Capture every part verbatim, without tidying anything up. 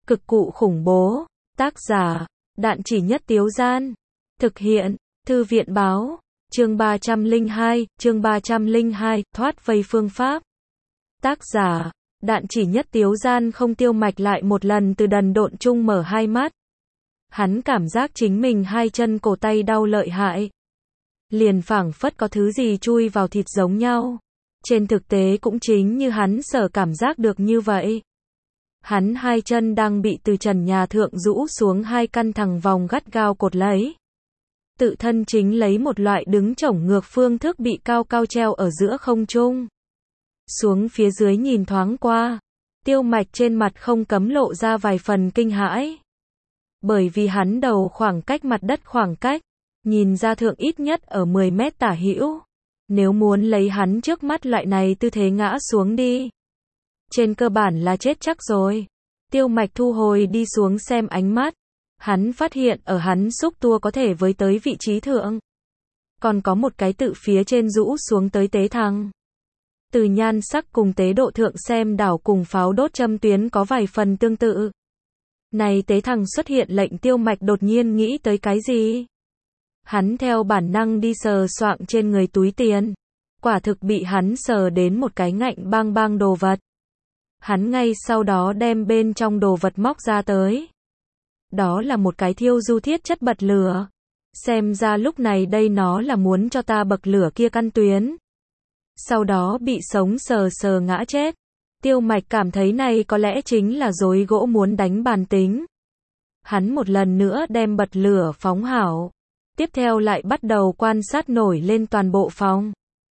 Cực cụ khủng bố. Tác giả, Đạn Chỉ Nhất Tiếu Gian. Thực hiện, Thư viện báo. Chương ba trăm lẻ hai, chương ba trăm lẻ hai, thoát vây phương pháp. Tác giả, Đạn Chỉ Nhất Tiếu Gian. Không Tiêu Mạch lại một lần từ đần độn chung mở hai mắt. Hắn cảm giác chính mình hai chân cổ tay đau lợi hại. Liền phảng phất có thứ gì chui vào thịt giống nhau. Trên thực tế cũng chính như hắn sở cảm giác được như vậy. Hắn hai chân đang bị từ trần nhà thượng rũ xuống hai căn thẳng vòng gắt gao cột lấy. Tự thân chính lấy một loại đứng chổng ngược phương thức bị cao cao treo ở giữa không trung. Xuống phía dưới nhìn thoáng qua, Tiêu Mạch trên mặt không cấm lộ ra vài phần kinh hãi. Bởi vì hắn đầu khoảng cách mặt đất khoảng cách, nhìn ra thượng ít nhất ở mười mét tả hữu. Nếu muốn lấy hắn trước mắt loại này tư thế ngã xuống đi, trên cơ bản là chết chắc rồi. Tiêu Mạch thu hồi đi xuống xem ánh mắt. Hắn phát hiện ở hắn xúc tua có thể với tới vị trí thượng. Còn có một cái tự phía trên rũ xuống tới tế thăng. Từ nhan sắc cùng tế độ thượng xem đảo cùng pháo đốt châm tuyến có vài phần tương tự. Này tế thăng xuất hiện lệnh Tiêu Mạch đột nhiên nghĩ tới cái gì? Hắn theo bản năng đi sờ soạng trên người túi tiền. Quả thực bị hắn sờ đến một cái ngạnh bang bang đồ vật. Hắn ngay sau đó đem bên trong đồ vật móc ra tới. Đó là một cái thiêu du thiết chất bật lửa. Xem ra lúc này đây nó là muốn cho ta bậc lửa kia căn tuyến. Sau đó bị sống sờ sờ ngã chết. Tiêu Mạch cảm thấy này có lẽ chính là dối gỗ muốn đánh bàn tính. Hắn một lần nữa đem bật lửa phóng hảo. Tiếp theo lại bắt đầu quan sát nổi lên toàn bộ phòng.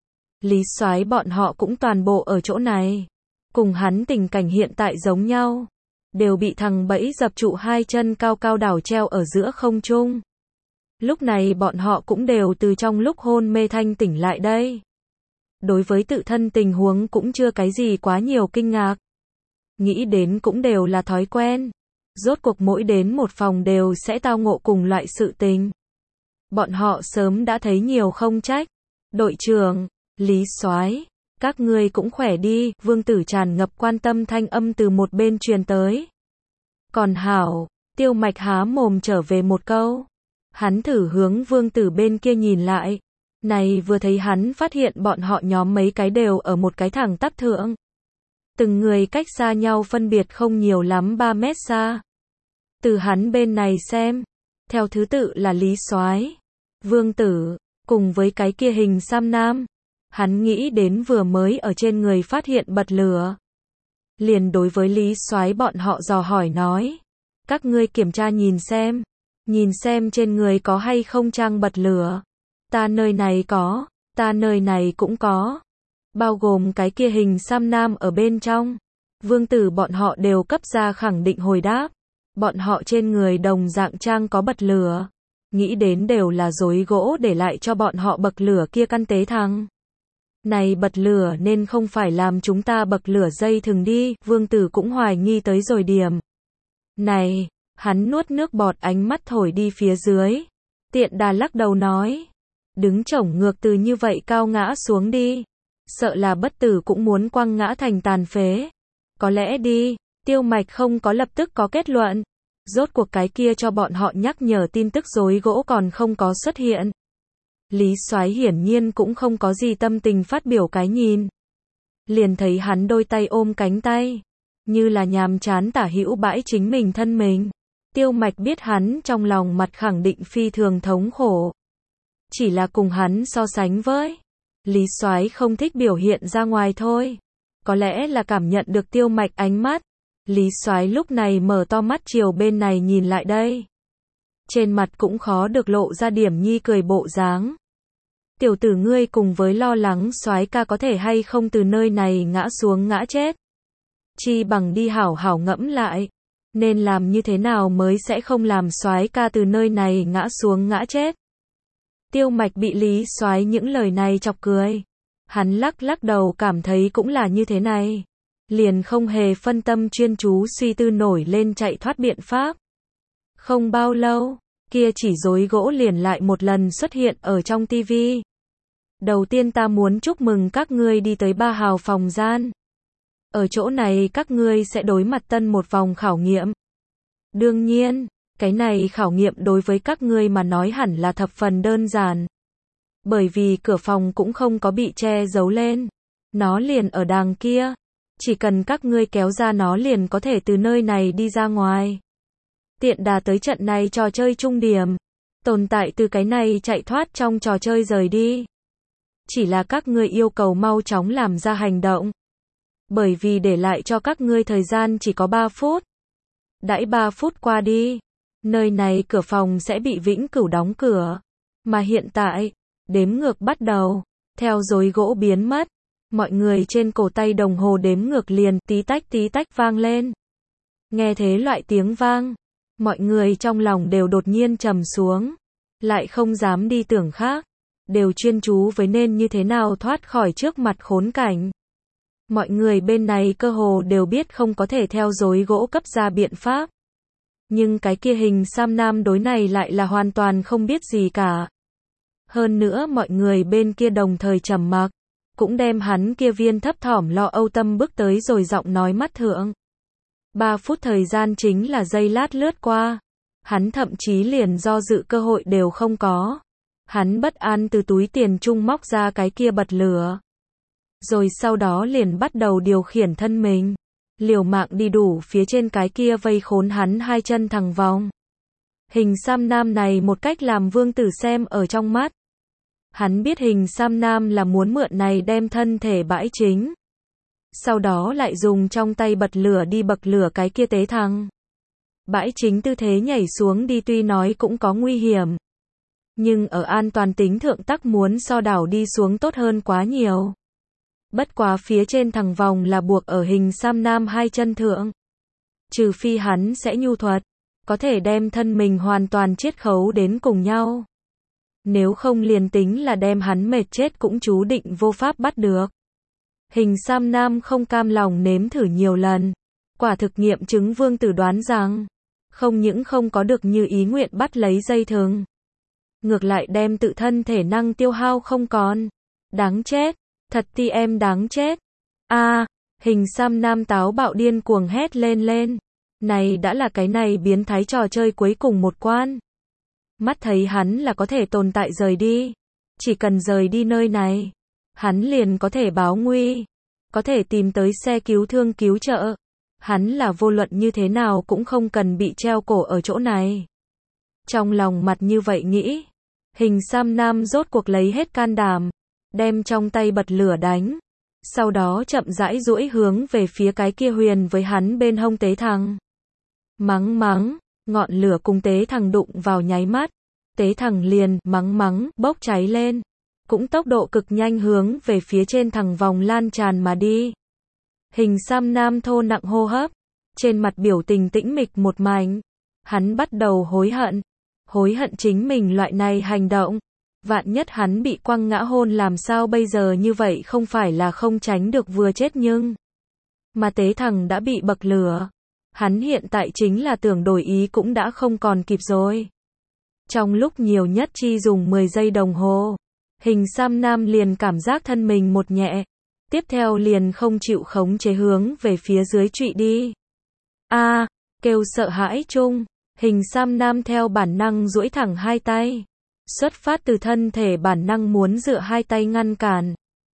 Lý Soái bọn họ cũng toàn bộ ở chỗ này. Cùng hắn tình cảnh hiện tại giống nhau. Đều bị thằng bẫy dập trụ hai chân cao cao đảo treo ở giữa không trung. Lúc này bọn họ cũng đều từ trong lúc hôn mê thanh tỉnh lại đây. Đối với tự thân tình huống cũng chưa cái gì quá nhiều kinh ngạc. Nghĩ đến cũng đều là thói quen. Rốt cuộc mỗi đến một phòng đều sẽ tao ngộ cùng loại sự tình. Bọn họ sớm đã thấy nhiều không trách. Đội trưởng, Lý Soái, các ngươi cũng khỏe đi. Vương Tử tràn ngập quan tâm thanh âm từ một bên truyền tới. Còn hảo, Tiêu Mạch há mồm trở về một câu. Hắn thử hướng Vương Tử bên kia nhìn lại. Này vừa thấy hắn phát hiện bọn họ nhóm mấy cái đều ở một cái thẳng tắp thượng. Từng người cách xa nhau phân biệt không nhiều lắm ba mét xa. Từ hắn bên này xem, theo thứ tự là Lý Soái, Vương Tử, cùng với cái kia hình xăm nam. Hắn nghĩ đến vừa mới ở trên người phát hiện bật lửa. Liền đối với Lý Soái bọn họ dò hỏi nói. Các ngươi kiểm tra nhìn xem. Nhìn xem trên người có hay không trang bật lửa. Ta nơi này có, ta nơi này cũng có. Bao gồm cái kia hình xăm nam ở bên trong. Vương Tử bọn họ đều cấp ra khẳng định hồi đáp. Bọn họ trên người đồng dạng trang có bật lửa. Nghĩ đến đều là dối gỗ để lại cho bọn họ bậc lửa kia căn tế thăng. Này bật lửa nên không phải làm chúng ta bậc lửa dây thừng đi. Vương Tử cũng hoài nghi tới rồi điểm. Này, hắn nuốt nước bọt ánh mắt thổi đi phía dưới. Tiện đà lắc đầu nói. Đứng chổng ngược từ như vậy cao ngã xuống đi. Sợ là bất tử cũng muốn quăng ngã thành tàn phế. Có lẽ đi, Tiêu Mạch không có lập tức có kết luận. Rốt cuộc cái kia cho bọn họ nhắc nhở tin tức dối gỗ còn không có xuất hiện. Lý Soái hiển nhiên cũng không có gì tâm tình phát biểu cái nhìn. Liền thấy hắn đôi tay ôm cánh tay. Như là nhàm chán tả hữu bãi chính mình thân mình. Tiêu Mạch biết hắn trong lòng mặt khẳng định phi thường thống khổ. Chỉ là cùng hắn so sánh với. Lý Soái không thích biểu hiện ra ngoài thôi. Có lẽ là cảm nhận được Tiêu Mạch ánh mắt. Lý Soái lúc này mở to mắt chiều bên này nhìn lại đây. Trên mặt cũng khó được lộ ra điểm nhi cười bộ dáng. Tiểu tử ngươi cùng với lo lắng Soái ca có thể hay không từ nơi này ngã xuống ngã chết. Chi bằng đi hảo hảo ngẫm lại. Nên làm như thế nào mới sẽ không làm Soái ca từ nơi này ngã xuống ngã chết. Tiêu Mạch bị Lý Soái những lời này chọc cười. Hắn lắc lắc đầu cảm thấy cũng là như thế này. Liền không hề phân tâm chuyên chú suy tư nổi lên chạy thoát biện pháp. Không bao lâu, kia chỉ rối gỗ liền lại một lần xuất hiện ở trong tivi. Đầu tiên ta muốn chúc mừng các ngươi đi tới ba hào phòng gian. Ở chỗ này các ngươi sẽ đối mặt tân một vòng khảo nghiệm. Đương nhiên, cái này khảo nghiệm đối với các ngươi mà nói hẳn là thập phần đơn giản. Bởi vì cửa phòng cũng không có bị che giấu lên. Nó liền ở đằng kia. Chỉ cần các ngươi kéo ra nó liền có thể từ nơi này đi ra ngoài. Tiện đà tới trận này trò chơi trung điểm. Tồn tại từ cái này chạy thoát trong trò chơi rời đi. Chỉ là các ngươi yêu cầu mau chóng làm ra hành động. Bởi vì để lại cho các ngươi thời gian chỉ có ba phút. Đãi ba phút qua đi. Nơi này cửa phòng sẽ bị vĩnh cửu đóng cửa. Mà hiện tại, đếm ngược bắt đầu. Theo dối gỗ biến mất. Mọi người trên cổ tay đồng hồ đếm ngược liền tí tách tí tách vang lên. Nghe thế loại tiếng vang. Mọi người trong lòng đều đột nhiên trầm xuống. Lại không dám đi tưởng khác. Đều chuyên chú với nên như thế nào thoát khỏi trước mặt khốn cảnh. Mọi người bên này cơ hồ đều biết không có thể theo dối gỗ cấp ra biện pháp. Nhưng cái kia hình xăm nam đối này lại là hoàn toàn không biết gì cả. Hơn nữa mọi người bên kia đồng thời trầm mặc. Cũng đem hắn kia viên thấp thỏm lo âu tâm bước tới rồi giọng nói mắt thượng. Ba phút thời gian chính là giây lát lướt qua. Hắn thậm chí liền do dự cơ hội đều không có. Hắn bất an từ túi tiền trung móc ra cái kia bật lửa. Rồi sau đó liền bắt đầu điều khiển thân mình. Liều mạng đi đủ phía trên cái kia vây khốn hắn hai chân thẳng vòng. Hình xăm nam này một cách làm Vương Tử xem ở trong mắt. Hắn biết hình xăm nam là muốn mượn này đem thân thể bãi chính. Sau đó lại dùng trong tay bật lửa đi bậc lửa cái kia tế thăng. Bãi chính tư thế nhảy xuống đi tuy nói cũng có nguy hiểm. Nhưng ở an toàn tính thượng tắc muốn so đảo đi xuống tốt hơn quá nhiều. Bất quá phía trên thằng vòng là buộc ở hình xăm nam hai chân thượng. Trừ phi hắn sẽ nhu thuật. Có thể đem thân mình hoàn toàn chiết khấu đến cùng nhau. Nếu không liền tính là đem hắn mệt chết cũng chú định vô pháp bắt được. Hình xăm nam không cam lòng nếm thử nhiều lần. Quả thực nghiệm chứng Vương Tử đoán rằng. Không những không có được như ý nguyện bắt lấy dây thừng. Ngược lại đem tự thân thể năng tiêu hao không còn. Đáng chết. Thật ti em đáng chết. A, à, hình xăm nam táo bạo điên cuồng hét lên lên. Này đã là cái này biến thái trò chơi cuối cùng một quan. Mắt thấy hắn là có thể tồn tại rời đi. Chỉ cần rời đi nơi này. Hắn liền có thể báo nguy. Có thể tìm tới xe cứu thương cứu trợ. Hắn là vô luận như thế nào cũng không cần bị treo cổ ở chỗ này. Trong lòng mặt như vậy nghĩ. Hình xăm nam rốt cuộc lấy hết can đảm. Đem trong tay bật lửa đánh. Sau đó chậm rãi duỗi hướng về phía cái kia huyền với hắn bên hông tế thằng. Mắng mắng, ngọn lửa cùng tế thằng đụng vào nháy mắt. Tế thằng liền, mắng mắng, bốc cháy lên. Cũng tốc độ cực nhanh hướng về phía trên thằng vòng lan tràn mà đi. Hình xăm nam thô nặng hô hấp. Trên mặt biểu tình tĩnh mịch một mảnh. Hắn bắt đầu hối hận. Hối hận chính mình loại này hành động. Vạn nhất hắn bị quăng ngã hôn làm sao bây giờ như vậy không phải là không tránh được vừa chết nhưng. Mà tế thằng đã bị bậc lửa. Hắn hiện tại chính là tưởng đổi ý cũng đã không còn kịp rồi. Trong lúc nhiều nhất chi dùng mười giây đồng hồ. Hình xăm nam liền cảm giác thân mình một nhẹ. Tiếp theo liền không chịu khống chế hướng về phía dưới trụy đi. A, à, kêu sợ hãi chung. Hình xăm nam theo bản năng duỗi thẳng hai tay. Xuất phát từ thân thể bản năng muốn dựa hai tay ngăn cản.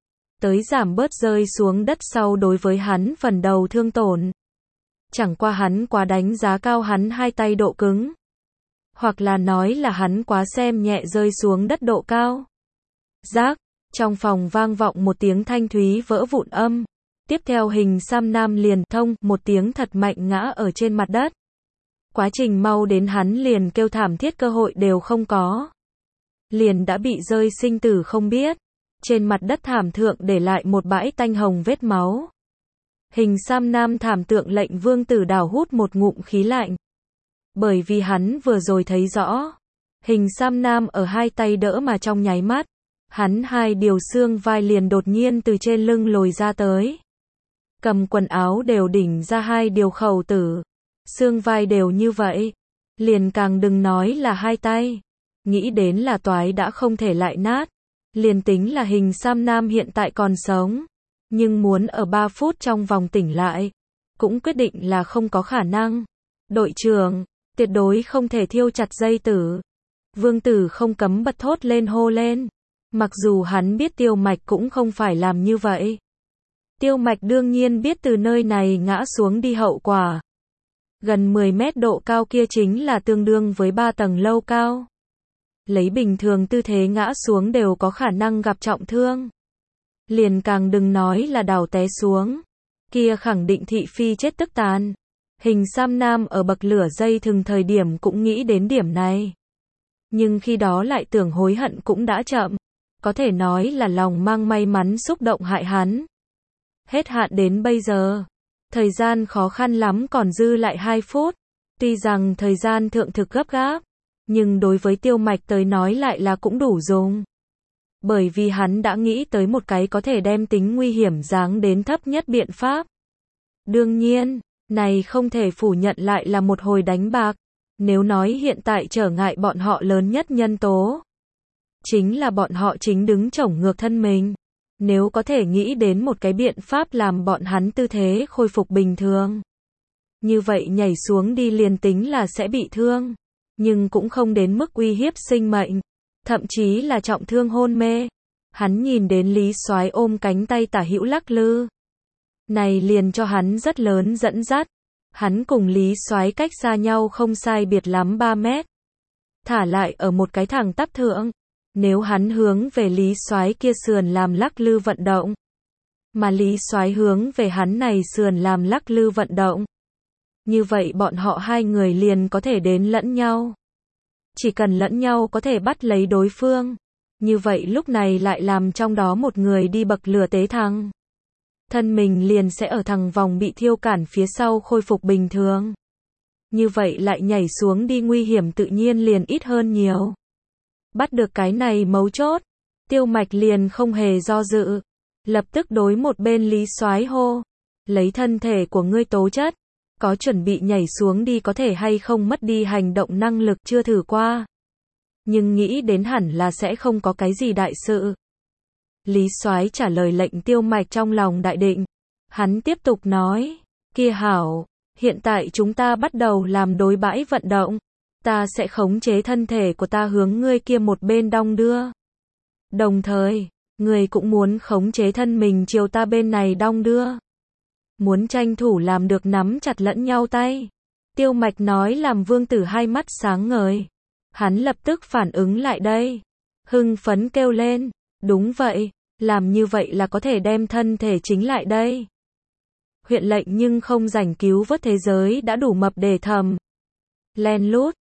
Tới giảm bớt rơi xuống đất sau đối với hắn phần đầu thương tổn. Chẳng qua hắn quá đánh giá cao hắn hai tay độ cứng. Hoặc là nói là hắn quá xem nhẹ rơi xuống đất độ cao. Rác, trong phòng vang vọng một tiếng thanh thúy vỡ vụn âm. Tiếp theo hình xăm nam liền thông một tiếng thật mạnh ngã ở trên mặt đất. Quá trình mau đến hắn liền kêu thảm thiết cơ hội đều không có. Liền đã bị rơi sinh tử không biết. Trên mặt đất thảm thượng để lại một bãi tanh hồng vết máu. Hình xăm nam thảm tượng lệnh Vương Tử đảo hút một ngụm khí lạnh. Bởi vì hắn vừa rồi thấy rõ. Hình xăm nam ở hai tay đỡ mà trong nháy mắt. Hắn hai điều xương vai liền đột nhiên từ trên lưng lồi ra tới. Cầm quần áo đều đỉnh ra hai điều khẩu tử. Xương vai đều như vậy. Liền càng đừng nói là hai tay. Nghĩ đến là toái đã không thể lại nát. Liền tính là hình xăm nam hiện tại còn sống. Nhưng muốn ở ba phút trong vòng tỉnh lại. Cũng quyết định là không có khả năng. Đội trưởng, tuyệt đối không thể thiêu chặt dây tử. Vương Tử không cấm bật thốt lên hô lên. Mặc dù hắn biết Tiêu Mạch cũng không phải làm như vậy. Tiêu Mạch đương nhiên biết từ nơi này ngã xuống đi hậu quả. Gần mười mét độ cao kia chính là tương đương với ba tầng lâu cao. Lấy bình thường tư thế ngã xuống đều có khả năng gặp trọng thương. Liền càng đừng nói là đào té xuống. Kia khẳng định thị phi chết tức tàn. Hình Sam Nam ở bậc lửa dây thừng thời điểm cũng nghĩ đến điểm này. Nhưng khi đó lại tưởng hối hận cũng đã chậm. Có thể nói là lòng mang may mắn xúc động hại hắn. Hết hạn đến bây giờ. Thời gian khó khăn lắm còn dư lại hai phút. Tuy rằng thời gian thượng thực gấp gáp. Nhưng đối với Tiêu Mạch tới nói lại là cũng đủ dùng. Bởi vì hắn đã nghĩ tới một cái có thể đem tính nguy hiểm giáng đến thấp nhất biện pháp. Đương nhiên, này không thể phủ nhận lại là một hồi đánh bạc. Nếu nói hiện tại trở ngại bọn họ lớn nhất nhân tố. Chính là bọn họ chính đứng chổng ngược thân mình. Nếu có thể nghĩ đến một cái biện pháp làm bọn hắn tư thế khôi phục bình thường. Như vậy nhảy xuống đi liền tính là sẽ bị thương. Nhưng cũng không đến mức uy hiếp sinh mệnh. Thậm chí là trọng thương hôn mê. Hắn nhìn đến Lý Soái ôm cánh tay tả hữu lắc lư. Này liền cho hắn rất lớn dẫn dắt. Hắn cùng Lý Soái cách xa nhau không sai biệt lắm ba mét. Thả lại ở một cái thẳng tắp thượng. Nếu hắn hướng về Lý Soái kia sườn làm lắc lư vận động. Mà Lý Soái hướng về hắn này sườn làm lắc lư vận động. Như vậy bọn họ hai người liền có thể đến lẫn nhau. Chỉ cần lẫn nhau có thể bắt lấy đối phương. Như vậy lúc này lại làm trong đó một người đi bậc lửa tế thăng. Thân mình liền sẽ ở thằng vòng bị thiêu cản phía sau khôi phục bình thường. Như vậy lại nhảy xuống đi nguy hiểm tự nhiên liền ít hơn nhiều. Bắt được cái này mấu chốt. Tiêu Mạch liền không hề do dự. Lập tức đối một bên Lý Soái hô. Lấy thân thể của ngươi tố chất. Có chuẩn bị nhảy xuống đi có thể hay không mất đi hành động năng lực chưa thử qua. Nhưng nghĩ đến hẳn là sẽ không có cái gì đại sự. Lý Soái trả lời lệnh Tiêu Mạch trong lòng đại định. Hắn tiếp tục nói. Kia hảo, hiện tại chúng ta bắt đầu làm đối bãi vận động. Ta sẽ khống chế thân thể của ta hướng ngươi kia một bên đong đưa. Đồng thời, ngươi cũng muốn khống chế thân mình chiều ta bên này đong đưa. Muốn tranh thủ làm được nắm chặt lẫn nhau tay. Tiêu Mạch nói làm Vương Tử hai mắt sáng ngời. Hắn lập tức phản ứng lại đây. Hưng phấn kêu lên. Đúng vậy, làm như vậy là có thể đem thân thể chính lại đây. Huyện lệnh nhưng không rảnh cứu vớt thế giới đã đủ mập để thầm. Len lút,